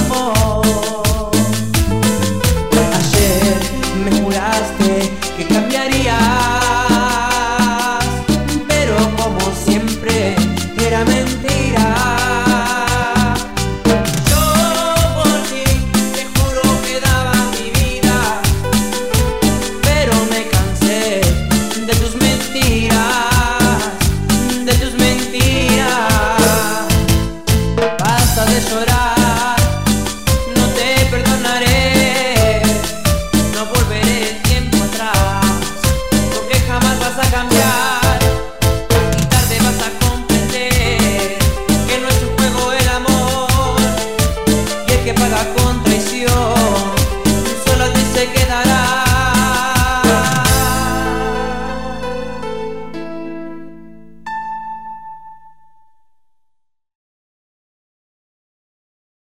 amor. Ayer me juraste que cambiarías, pero como siempre era mentira. Yo por ti te juro que daba mi vida, pero me cansé de tus mentiras, de tus mentiras. Basta de llorar, no te perdonaré, no volveré el tiempo atrás, porque jamás vas a cambiar. Y tarde vas a comprender que no es un juego el amor, y el que paga con traición